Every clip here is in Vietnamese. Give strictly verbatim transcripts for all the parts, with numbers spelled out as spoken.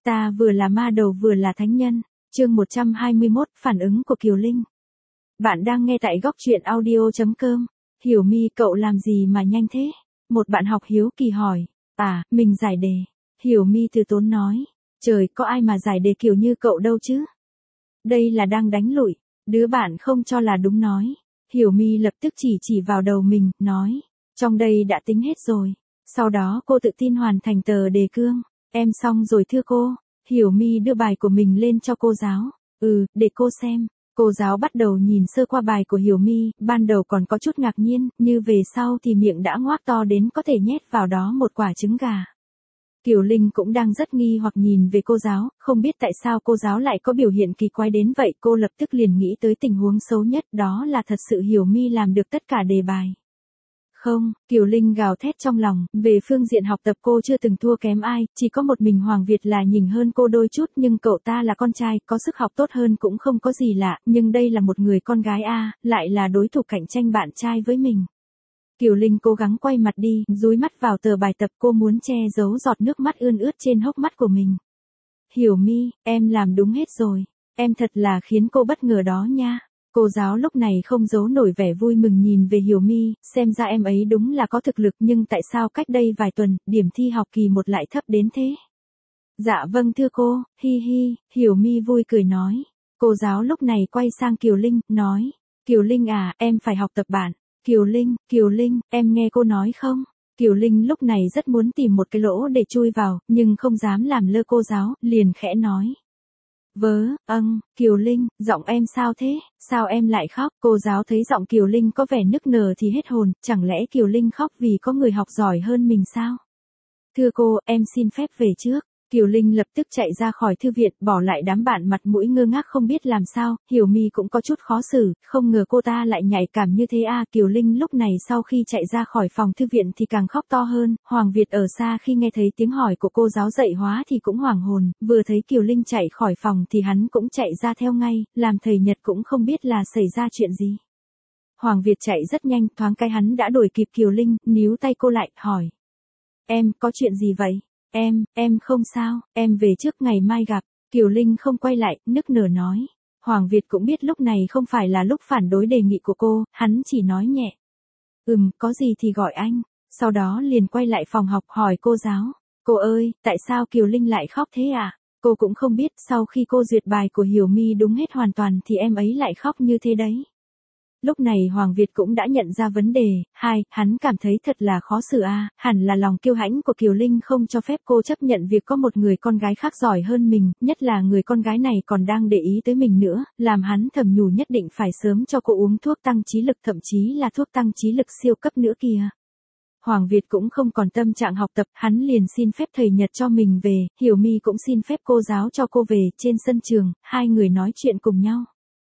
Ta vừa là ma đầu vừa là thánh nhân. Chương một trăm hai mươi mốt, phản ứng của Kiều Linh. Bạn đang nghe tại góc truyện audio chấm com. Hiểu Mi, cậu làm gì mà nhanh thế? Một bạn học hiếu kỳ hỏi. À, mình giải đề. Hiểu Mi từ tốn nói. Trời, có ai mà giải đề kiểu như cậu đâu chứ? Đây là đang đánh lụi. Đứa bạn không cho là đúng nói. Hiểu Mi lập tức chỉ chỉ vào đầu mình, nói. Trong đây đã tính hết rồi. Sau đó cô tự tin hoàn thành tờ đề cương. Em xong rồi thưa cô. Hiểu Mi đưa bài của mình lên cho cô giáo. Ừ, để cô xem. Cô giáo bắt đầu nhìn sơ qua bài của Hiểu Mi, ban đầu còn có chút ngạc nhiên, như về sau thì miệng đã ngoác to đến có thể nhét vào đó một quả trứng gà. Kiều Linh cũng đang rất nghi hoặc nhìn về cô giáo, không biết tại sao cô giáo lại có biểu hiện kỳ quái đến vậy. Cô lập tức liền nghĩ tới tình huống xấu nhất, đó là thật sự Hiểu Mi làm được tất cả đề bài. Không, Kiều Linh gào thét trong lòng, về phương diện học tập cô chưa từng thua kém ai, chỉ có một mình Hoàng Việt là nhỉnh hơn cô đôi chút, nhưng cậu ta là con trai, có sức học tốt hơn cũng không có gì lạ, nhưng đây là một người con gái a, lại là đối thủ cạnh tranh bạn trai với mình. Kiều Linh cố gắng quay mặt đi, dúi mắt vào tờ bài tập, cô muốn che giấu giọt nước mắt ươn ướt trên hốc mắt của mình. Hiểu Mi, em làm đúng hết rồi, em thật là khiến cô bất ngờ đó nha. Cô giáo lúc này không giấu nổi vẻ vui mừng nhìn về Hiểu Mi, xem ra em ấy đúng là có thực lực, nhưng tại sao cách đây vài tuần, điểm thi học kỳ một lại thấp đến thế? Dạ vâng thưa cô, hi hi, Hiểu Mi vui cười nói. Cô giáo lúc này quay sang Kiều Linh, nói. Kiều Linh à, em phải học tập bạn. Kiều Linh, Kiều Linh, em nghe cô nói không? Kiều Linh lúc này rất muốn tìm một cái lỗ để chui vào, nhưng không dám làm lơ cô giáo, liền khẽ nói. Vớ, âng, Kiều Linh, giọng em sao thế, sao em lại khóc? Cô giáo thấy giọng Kiều Linh có vẻ nức nở thì hết hồn, chẳng lẽ Kiều Linh khóc vì có người học giỏi hơn mình sao? Thưa cô, em xin phép về trước. Kiều Linh lập tức chạy ra khỏi thư viện, bỏ lại đám bạn mặt mũi ngơ ngác không biết làm sao. Hiểu Mi cũng có chút khó xử, không ngờ cô ta lại nhạy cảm như thế à. Kiều Linh lúc này sau khi chạy ra khỏi phòng thư viện thì càng khóc to hơn. Hoàng Việt ở xa khi nghe thấy tiếng hỏi của cô giáo dạy hóa thì cũng hoảng hồn, vừa thấy Kiều Linh chạy khỏi phòng thì hắn cũng chạy ra theo ngay, làm thầy Nhật cũng không biết là xảy ra chuyện gì. Hoàng Việt chạy rất nhanh, thoáng cái hắn đã đuổi kịp Kiều Linh, níu tay cô lại, hỏi. Em, có chuyện gì vậy? Em, em không sao, em về trước ngày mai gặp. Kiều Linh không quay lại, nức nở nói. Hoàng Việt cũng biết lúc này không phải là lúc phản đối đề nghị của cô, hắn chỉ nói nhẹ. Ừm, có gì thì gọi anh. Sau đó liền quay lại phòng học hỏi cô giáo. Cô ơi, tại sao Kiều Linh lại khóc thế à? Cô cũng không biết, sau khi cô duyệt bài của Hiểu Mi đúng hết hoàn toàn thì em ấy lại khóc như thế đấy. Lúc này Hoàng Việt cũng đã nhận ra vấn đề, hai, hắn cảm thấy thật là khó xử a, à, hẳn là lòng kiêu hãnh của Kiều Linh không cho phép cô chấp nhận việc có một người con gái khác giỏi hơn mình, nhất là người con gái này còn đang để ý tới mình nữa, làm hắn thầm nhủ nhất định phải sớm cho cô uống thuốc tăng trí lực, thậm chí là thuốc tăng trí lực siêu cấp nữa kìa. Hoàng Việt cũng không còn tâm trạng học tập, hắn liền xin phép thầy Nhật cho mình về, Hiểu Mi cũng xin phép cô giáo cho cô về, trên sân trường, hai người nói chuyện cùng nhau.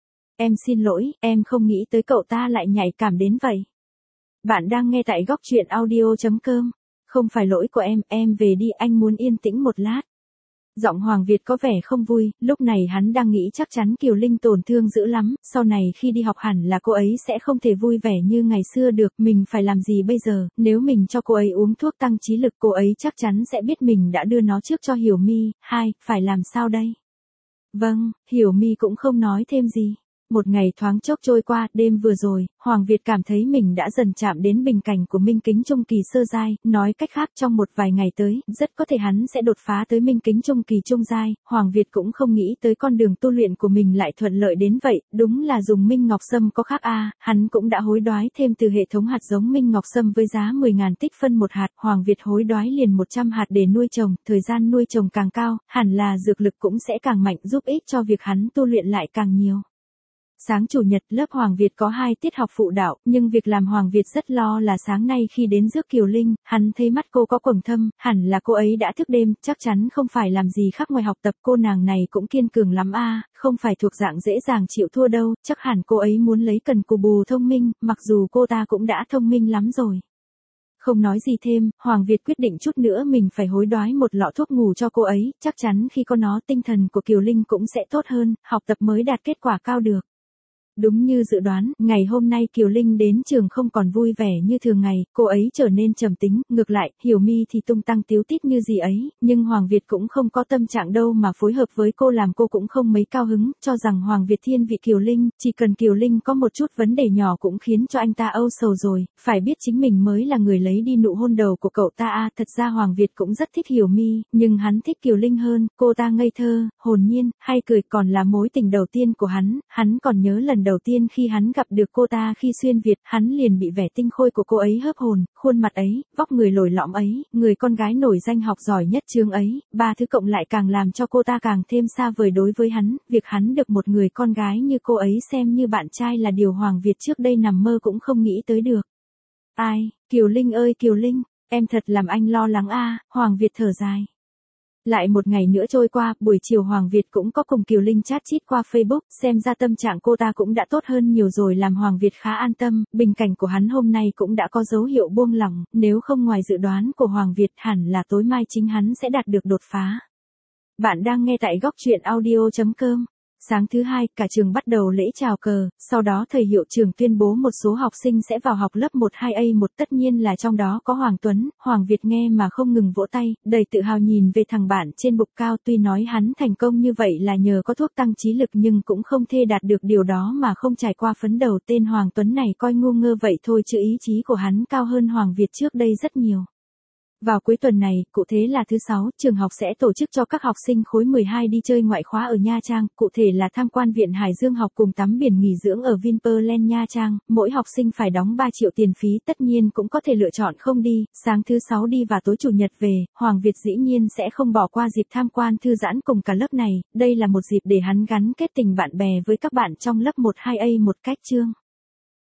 Em xin lỗi, em không nghĩ tới cậu ta lại nhạy cảm đến vậy. Bạn đang nghe tại góc truyện audio chấm com. Không phải lỗi của em, em về đi, anh muốn yên tĩnh một lát. Giọng Hoàng Việt có vẻ không vui, lúc này hắn đang nghĩ chắc chắn Kiều Linh tổn thương dữ lắm, sau này khi đi học hẳn là cô ấy sẽ không thể vui vẻ như ngày xưa được, mình phải làm gì bây giờ, nếu mình cho cô ấy uống thuốc tăng trí lực cô ấy chắc chắn sẽ biết mình đã đưa nó trước cho Hiểu Mi, hai, phải làm sao đây? Vâng, Hiểu Mi cũng không nói thêm gì. Một ngày thoáng chốc trôi qua, đêm vừa rồi, Hoàng Việt cảm thấy mình đã dần chạm đến bình cảnh của minh kính trung kỳ sơ giai, nói cách khác trong một vài ngày tới, rất có thể hắn sẽ đột phá tới minh kính trung kỳ trung giai. Hoàng Việt cũng không nghĩ tới con đường tu luyện của mình lại thuận lợi đến vậy, đúng là dùng Minh Ngọc Sâm có khác a, à, hắn cũng đã hối đoái thêm từ hệ thống hạt giống Minh Ngọc Sâm với giá mười nghìn tích phân một hạt, Hoàng Việt hối đoái liền một trăm hạt để nuôi trồng, thời gian nuôi trồng càng cao, hẳn là dược lực cũng sẽ càng mạnh, giúp ích cho việc hắn tu luyện lại càng nhiều. Sáng chủ nhật lớp Hoàng Việt có hai tiết học phụ đạo, nhưng việc làm Hoàng Việt rất lo là sáng nay khi đến rước Kiều Linh, hắn thấy mắt cô có quầng thâm, hẳn là cô ấy đã thức đêm, chắc chắn không phải làm gì khác ngoài học tập, cô nàng này cũng kiên cường lắm a, à, không phải thuộc dạng dễ dàng chịu thua đâu, chắc hẳn cô ấy muốn lấy cần cù bù thông minh, mặc dù cô ta cũng đã thông minh lắm rồi. Không nói gì thêm, Hoàng Việt quyết định chút nữa mình phải hối đoái một lọ thuốc ngủ cho cô ấy, chắc chắn khi có nó tinh thần của Kiều Linh cũng sẽ tốt hơn, học tập mới đạt kết quả cao được. Đúng như dự đoán, ngày hôm nay Kiều Linh đến trường không còn vui vẻ như thường ngày, cô ấy trở nên trầm tính, ngược lại, Hiểu Mi thì tung tăng tiếu tít như gì ấy, nhưng Hoàng Việt cũng không có tâm trạng đâu mà phối hợp với cô làm cô cũng không mấy cao hứng, cho rằng Hoàng Việt thiên vị Kiều Linh, chỉ cần Kiều Linh có một chút vấn đề nhỏ cũng khiến cho anh ta âu sầu rồi, phải biết chính mình mới là người lấy đi nụ hôn đầu của cậu ta à, thật ra Hoàng Việt cũng rất thích Hiểu Mi, nhưng hắn thích Kiều Linh hơn, cô ta ngây thơ, hồn nhiên, hay cười còn là mối tình đầu tiên của hắn, hắn còn nhớ lần đầu tiên khi hắn gặp được cô ta khi xuyên Việt, hắn liền bị vẻ tinh khôi của cô ấy hớp hồn, khuôn mặt ấy, vóc người lồi lõm ấy, người con gái nổi danh học giỏi nhất trường ấy, ba thứ cộng lại càng làm cho cô ta càng thêm xa vời đối với hắn, việc hắn được một người con gái như cô ấy xem như bạn trai là điều Hoàng Việt trước đây nằm mơ cũng không nghĩ tới được. Ai, Kiều Linh ơi Kiều Linh, em thật làm anh lo lắng a, Hoàng Việt thở dài. Lại một ngày nữa trôi qua, buổi chiều Hoàng Việt cũng có cùng Kiều Linh chat chít qua Facebook, xem ra tâm trạng cô ta cũng đã tốt hơn nhiều rồi làm Hoàng Việt khá an tâm, bình cảnh của hắn hôm nay cũng đã có dấu hiệu buông lỏng, nếu không ngoài dự đoán của Hoàng Việt hẳn là tối mai chính hắn sẽ đạt được đột phá. Bạn đang nghe tại góc truyện audio chấm com. Sáng thứ hai, cả trường bắt đầu lễ chào cờ, sau đó thầy hiệu trưởng tuyên bố một số học sinh sẽ vào học lớp một hai A một, tất nhiên là trong đó có Hoàng Tuấn. Hoàng Việt nghe mà không ngừng vỗ tay, đầy tự hào nhìn về thằng bạn trên bục cao, tuy nói hắn thành công như vậy là nhờ có thuốc tăng trí lực nhưng cũng không thể đạt được điều đó mà không trải qua phấn đấu. Tên Hoàng Tuấn này coi ngu ngơ vậy thôi chứ ý chí của hắn cao hơn Hoàng Việt trước đây rất nhiều. Vào cuối tuần này, cụ thể là thứ sáu, trường học sẽ tổ chức cho các học sinh khối mười hai đi chơi ngoại khóa ở Nha Trang, cụ thể là tham quan Viện Hải Dương học cùng tắm biển nghỉ dưỡng ở Vinpearl Nha Trang, mỗi học sinh phải đóng ba triệu tiền phí, tất nhiên cũng có thể lựa chọn không đi, sáng thứ sáu đi và tối chủ nhật về, Hoàng Việt dĩ nhiên sẽ không bỏ qua dịp tham quan thư giãn cùng cả lớp này, đây là một dịp để hắn gắn kết tình bạn bè với các bạn trong lớp một hai A một cách chương